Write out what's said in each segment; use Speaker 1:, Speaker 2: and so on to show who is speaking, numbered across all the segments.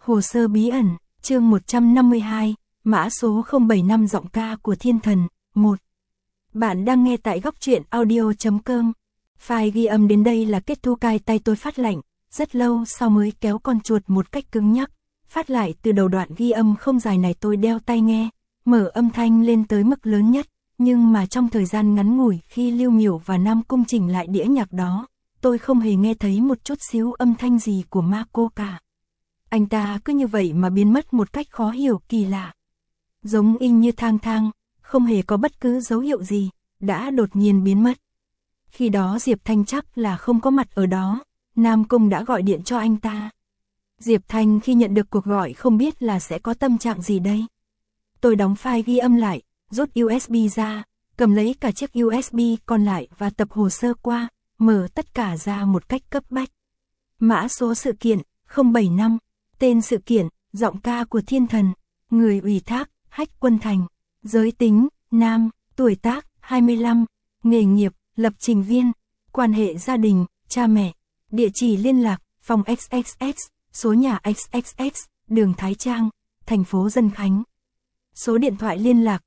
Speaker 1: Hồ sơ bí ẩn, chương 152, mã số 075 giọng ca của thiên thần, 1. Bạn đang nghe tại góc truyện audio.com. File ghi âm đến đây là kết thúc, cai tay tôi phát lạnh, rất lâu sau mới kéo con chuột một cách cứng nhắc. Phát lại từ đầu đoạn ghi âm không dài này, tôi đeo tai nghe, mở âm thanh lên tới mức lớn nhất, nhưng mà trong thời gian ngắn ngủi khi Lưu Miểu và Nam Cung chỉnh lại đĩa nhạc đó, tôi không hề nghe thấy một chút xíu âm thanh gì của Marco cả. Anh ta cứ như vậy mà biến mất một cách khó hiểu kỳ lạ. Giống y như thang thang, không hề có bất cứ dấu hiệu gì, đã đột nhiên biến mất. Khi đó Diệp Thanh chắc là không có mặt ở đó, Nam Cung đã gọi điện cho anh ta. Diệp Thanh khi nhận được cuộc gọi không biết là sẽ có tâm trạng gì đây. Tôi đóng file ghi âm lại, rút USB ra, cầm lấy cả chiếc USB còn lại và tập hồ sơ qua, mở tất cả ra một cách cấp bách. Mã số sự kiện, 075, tên sự kiện, giọng ca của thiên thần, người ủy thác, Hách Quân Thành, giới tính, nam, tuổi tác, 25, nghề nghiệp, lập trình viên, quan hệ gia đình, cha mẹ, địa chỉ liên lạc, phòng XXX, số nhà XXX, đường Thái Trang, thành phố Dân Khánh. Số điện thoại liên lạc,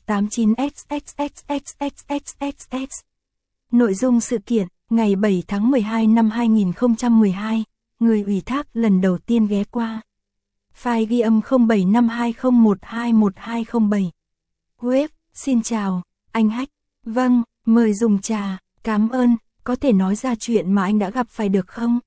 Speaker 1: 189XXXXXXXX. Nội dung sự kiện, ngày 7 tháng 12 năm 2012, người ủy thác lần đầu tiên ghé qua. File ghi âm 075201211207. Web, xin chào, anh Hách. Vâng, mời dùng trà, cảm ơn, có thể nói ra chuyện mà anh đã gặp phải được không?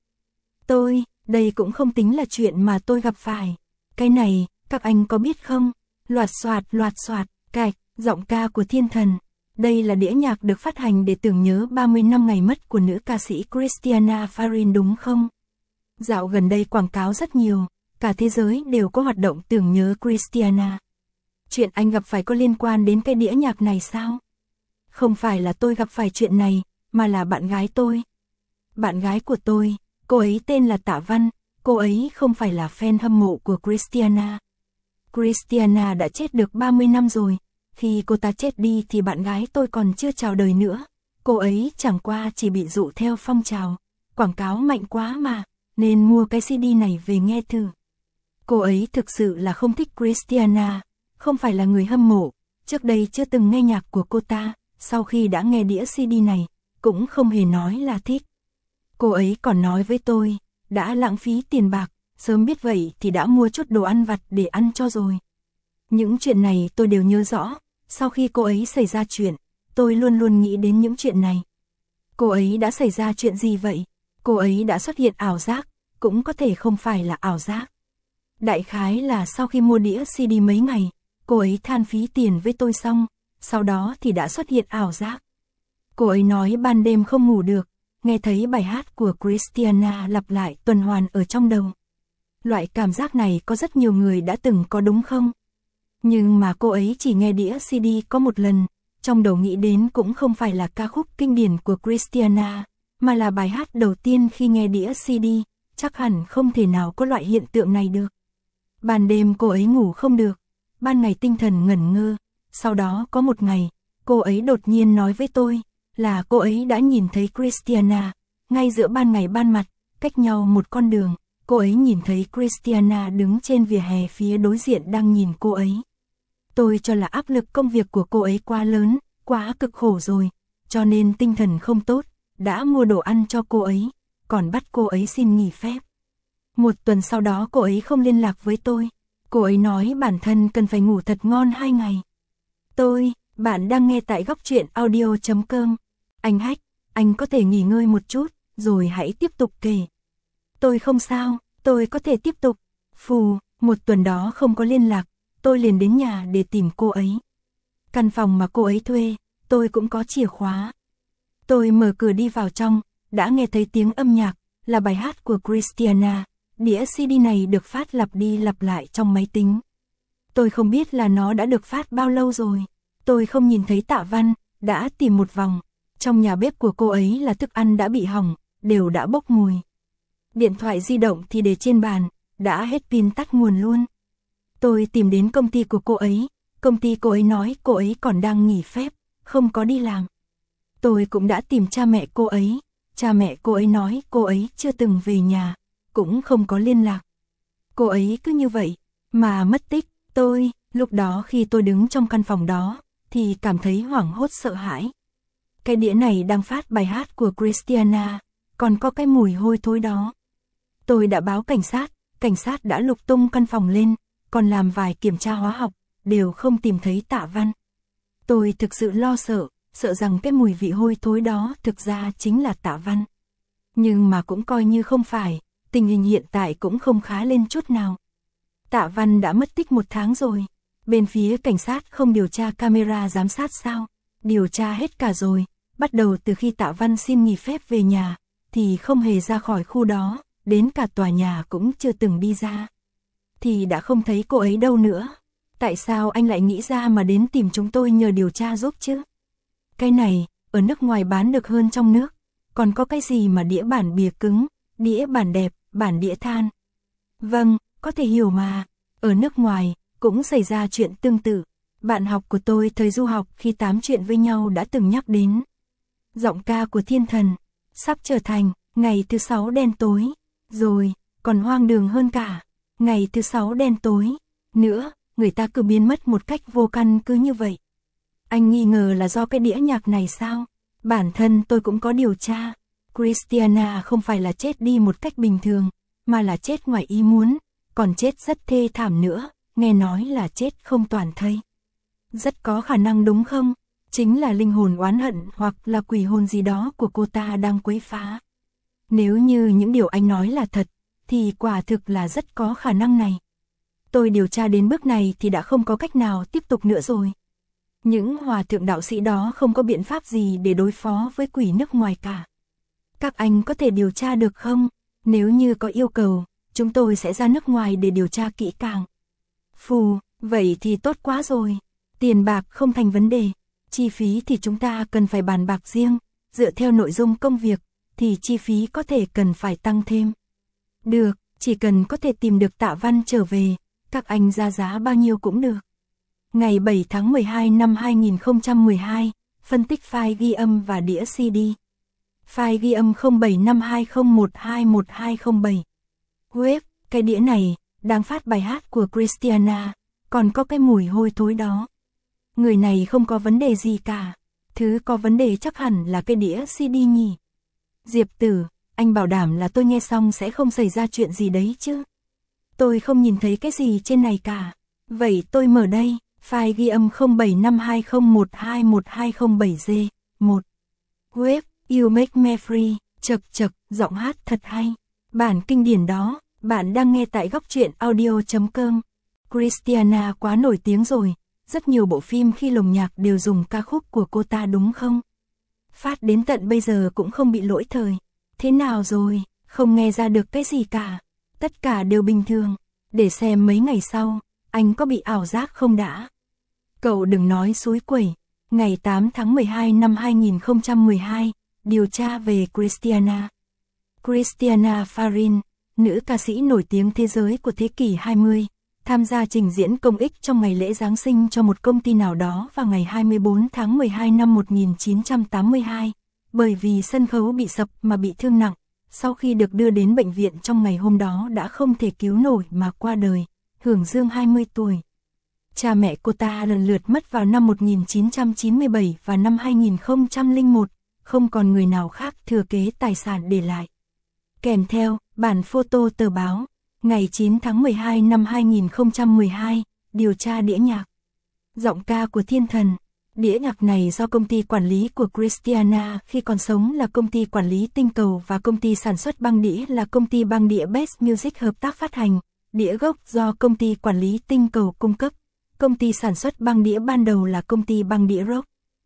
Speaker 1: Đây cũng không tính là chuyện mà tôi gặp phải. Cái này, các anh có biết không? Loạt soạt, cạch, giọng ca của thiên thần. Đây là đĩa nhạc được phát hành để tưởng nhớ 30 năm ngày mất của nữ ca sĩ Christiana Farin đúng không? Dạo gần đây quảng cáo rất nhiều, cả thế giới đều có hoạt động tưởng nhớ Christiana. Chuyện anh gặp phải có liên quan đến cái đĩa nhạc này sao? Không phải là tôi gặp phải chuyện này, mà là bạn gái tôi. Bạn gái của tôi, cô ấy tên là Tạ Văn, cô ấy không phải là fan hâm mộ của Christiana. Christiana đã chết được 30 năm rồi, khi cô ta chết đi thì bạn gái tôi còn chưa chào đời nữa. Cô ấy chẳng qua chỉ bị dụ theo phong trào, quảng cáo mạnh quá mà, nên mua cái CD này về nghe thử. Cô ấy thực sự là không thích Christiana, không phải là người hâm mộ, trước đây chưa từng nghe nhạc của cô ta, sau khi đã nghe đĩa CD này, cũng không hề nói là thích. Cô ấy còn nói với tôi, đã lãng phí tiền bạc, sớm biết vậy thì đã mua chút đồ ăn vặt để ăn cho rồi. Những chuyện này tôi đều nhớ rõ, sau khi cô ấy xảy ra chuyện, tôi luôn luôn nghĩ đến những chuyện này. Cô ấy đã xảy ra chuyện gì vậy? Cô ấy đã xuất hiện ảo giác, cũng có thể không phải là ảo giác. Đại khái là sau khi mua đĩa CD mấy ngày, cô ấy than phí tiền với tôi xong, sau đó thì đã xuất hiện ảo giác. Cô ấy nói ban đêm không ngủ được, nghe thấy bài hát của Christiana lặp lại tuần hoàn ở trong đầu. Loại cảm giác này có rất nhiều người đã từng có đúng không? Nhưng mà cô ấy chỉ nghe đĩa CD có một lần, trong đầu nghĩ đến cũng không phải là ca khúc kinh điển của Christiana, mà là bài hát đầu tiên khi nghe đĩa CD, chắc hẳn không thể nào có loại hiện tượng này được. Ban đêm cô ấy ngủ không được, ban ngày tinh thần ngẩn ngơ, sau đó có một ngày, cô ấy đột nhiên nói với tôi, là cô ấy đã nhìn thấy Christiana, ngay giữa ban ngày ban mặt, cách nhau một con đường, cô ấy nhìn thấy Christiana đứng trên vỉa hè phía đối diện đang nhìn cô ấy. Tôi cho là áp lực công việc của cô ấy quá lớn, quá cực khổ rồi, cho nên tinh thần không tốt, đã mua đồ ăn cho cô ấy, còn bắt cô ấy xin nghỉ phép. Một tuần sau đó cô ấy không liên lạc với tôi, cô ấy nói bản thân cần phải ngủ thật ngon 2 ngày. Bạn đang nghe tại góc truyện audio.com. Anh Hách, anh có thể nghỉ ngơi một chút, rồi hãy tiếp tục kể. Tôi không sao, tôi có thể tiếp tục. Một tuần đó không có liên lạc, tôi liền đến nhà để tìm cô ấy. Căn phòng mà cô ấy thuê, tôi cũng có chìa khóa. Tôi mở cửa đi vào trong, đã nghe thấy tiếng âm nhạc, là bài hát của Christiana. Đĩa CD này được phát lặp đi lặp lại trong máy tính. Tôi không biết là nó đã được phát bao lâu rồi. Tôi không nhìn thấy Tạ Văn, đã tìm một vòng. Trong nhà bếp của cô ấy là thức ăn đã bị hỏng, đều đã bốc mùi. Điện thoại di động thì để trên bàn, đã hết pin tắt nguồn luôn. Tôi tìm đến công ty của công ty cô ấy nói cô ấy còn đang nghỉ phép, không có đi làm. Tôi cũng đã tìm cha mẹ cô ấy nói cô ấy chưa từng về nhà, cũng không có liên lạc. Cô ấy cứ như vậy, mà mất tích. Lúc đó khi tôi đứng trong căn phòng đó, thì cảm thấy hoảng hốt sợ hãi. Cái đĩa này đang phát bài hát của Christiana, còn có cái mùi hôi thối đó. Tôi đã báo cảnh sát đã lục tung căn phòng lên, còn làm vài kiểm tra hóa học, đều không tìm thấy Tạ Văn. Tôi thực sự lo sợ rằng cái mùi vị hôi thối đó thực ra chính là Tạ Văn. Nhưng mà cũng coi như không phải, tình hình hiện tại cũng không khá lên chút nào. Tạ Văn đã mất tích 1 tháng rồi. Bên phía cảnh sát không điều tra camera giám sát sao? Điều tra hết cả rồi. Bắt đầu từ khi Tạ Văn xin nghỉ phép về nhà, thì không hề ra khỏi khu đó, đến cả tòa nhà cũng chưa từng đi ra. Thì đã không thấy cô ấy đâu nữa. Tại sao anh lại nghĩ ra mà đến tìm chúng tôi nhờ điều tra giúp chứ? Cái này, ở nước ngoài bán được hơn trong nước. Còn có cái gì mà đĩa bản bìa cứng, đĩa bản đẹp, bản đĩa than? Vâng, có thể hiểu mà. Ở nước ngoài, cũng xảy ra chuyện tương tự. Bạn học của tôi thời du học khi tám chuyện với nhau đã từng nhắc đến. Giọng ca của thiên thần, sắp trở thành, ngày thứ 6 đen tối. Rồi, còn hoang đường hơn cả, ngày thứ 6 đen tối. Nữa, người ta cứ biến mất một cách vô căn cứ như vậy. Anh nghi ngờ là do cái đĩa nhạc này sao? Bản thân tôi cũng có điều tra. Christiana không phải là chết đi một cách bình thường, mà là chết ngoài ý muốn, còn chết rất thê thảm nữa, nghe nói là chết không toàn thây. Rất có khả năng đúng không? Chính là linh hồn oán hận hoặc là quỷ hồn gì đó của cô ta đang quấy phá. Nếu như những điều anh nói là thật, thì quả thực là rất có khả năng này. Tôi điều tra đến bước này thì đã không có cách nào tiếp tục nữa rồi. Những hòa thượng đạo sĩ đó không có biện pháp gì để đối phó với quỷ nước ngoài cả. Các anh có thể điều tra được không? Nếu như có yêu cầu, chúng tôi sẽ ra nước ngoài để điều tra kỹ càng. Phù, vậy thì tốt quá rồi. Tiền bạc không thành vấn đề. Chi phí thì chúng ta cần phải bàn bạc riêng. Dựa theo nội dung công việc, thì chi phí có thể cần phải tăng thêm. Được, chỉ cần có thể tìm được Tạ Văn trở về, các anh ra giá bao nhiêu cũng được. Ngày 7 tháng 12 năm 2012, phân tích file ghi âm và đĩa CD. File ghi âm 075201211207. Web, cái đĩa này, đang phát bài hát của Christiana, còn có cái mùi hôi thối đó. Người này không có vấn đề gì cả. Thứ có vấn đề chắc hẳn là cái đĩa CD nhỉ. Diệp Tử, anh bảo đảm là tôi nghe xong sẽ không xảy ra chuyện gì đấy chứ. Tôi không nhìn thấy cái gì trên này cả. Vậy tôi mở đây, file ghi âm 075201211207G, 1. Web, You Make Me Free, chật, giọng hát thật hay. Bản kinh điển đó, bạn đang nghe tại góc truyện audio.com. Christiana quá nổi tiếng rồi, rất nhiều bộ phim khi lồng nhạc đều dùng ca khúc của cô ta đúng không? Phát đến tận bây giờ cũng không bị lỗi thời. Thế nào rồi, không nghe ra được cái gì cả. Tất cả đều bình thường. Để xem mấy ngày sau, anh có bị ảo giác không đã. Cậu đừng nói xúi quẩy. Ngày 8 tháng 12 năm 2012, điều tra về Christiana. Christiana Farin, nữ ca sĩ nổi tiếng thế giới của thế kỷ 20, tham gia trình diễn công ích trong ngày lễ Giáng sinh cho một công ty nào đó vào ngày 24 tháng 12 năm 1982, bởi vì sân khấu bị sập mà bị thương nặng. Sau khi được đưa đến bệnh viện trong ngày hôm đó đã không thể cứu nổi mà qua đời, hưởng dương 20 tuổi. Cha mẹ cô ta lần lượt mất vào năm 1997 và năm 2001, không còn người nào khác thừa kế tài sản để lại. Kèm theo, bản photo tờ báo, ngày 9 tháng 12 năm 2012, điều tra đĩa nhạc. Giọng ca của thiên thần. Đĩa nhạc này do công ty quản lý của Christiana khi còn sống là công ty quản lý Tinh Cầu và công ty sản xuất băng đĩa là công ty băng đĩa Best Music hợp tác phát hành. Đĩa gốc do công ty quản lý Tinh Cầu cung cấp. Công ty sản xuất băng đĩa ban đầu là công ty băng đĩa Rock.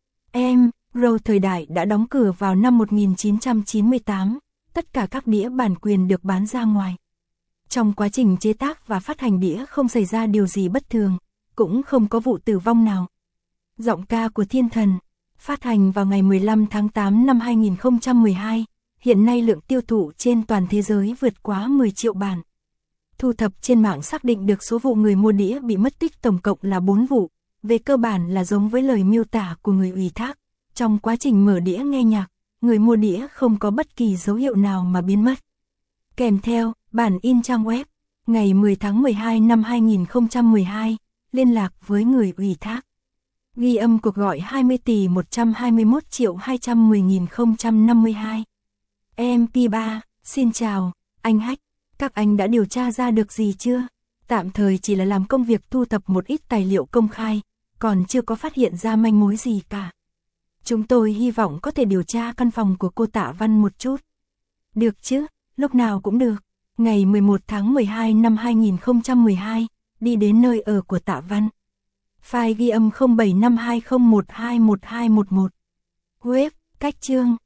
Speaker 1: Row thời đại đã đóng cửa vào năm 1998. Tất cả các đĩa bản quyền được bán ra ngoài. Trong quá trình chế tác và phát hành đĩa không xảy ra điều gì bất thường, cũng không có vụ tử vong nào. Giọng ca của thiên thần, phát hành vào ngày 15 tháng 8 năm 2012, hiện nay lượng tiêu thụ trên toàn thế giới vượt quá 10 triệu bản. Thu thập trên mạng xác định được số vụ người mua đĩa bị mất tích tổng cộng là 4 vụ, về cơ bản là giống với lời miêu tả của người ủy thác. Trong quá trình mở đĩa nghe nhạc, người mua đĩa không có bất kỳ dấu hiệu nào mà biến mất. Kèm theo, bản in trang web, Ngày 10 tháng 12 năm 2012, liên lạc với người ủy thác. Ghi âm cuộc gọi 20 tỷ 121 triệu 210.052. MP3, xin chào, anh Hack, các anh đã điều tra ra được gì chưa? Tạm thời chỉ là làm công việc thu thập một ít tài liệu công khai, còn chưa có phát hiện ra manh mối gì cả. Chúng tôi hy vọng có thể điều tra căn phòng của cô Tạ Văn một chút. Được chứ, lúc nào cũng được. Ngày 11 tháng 12 năm 2012, đi đến nơi ở của Tạ Văn. File ghi âm 0752012111. Web, cách chương.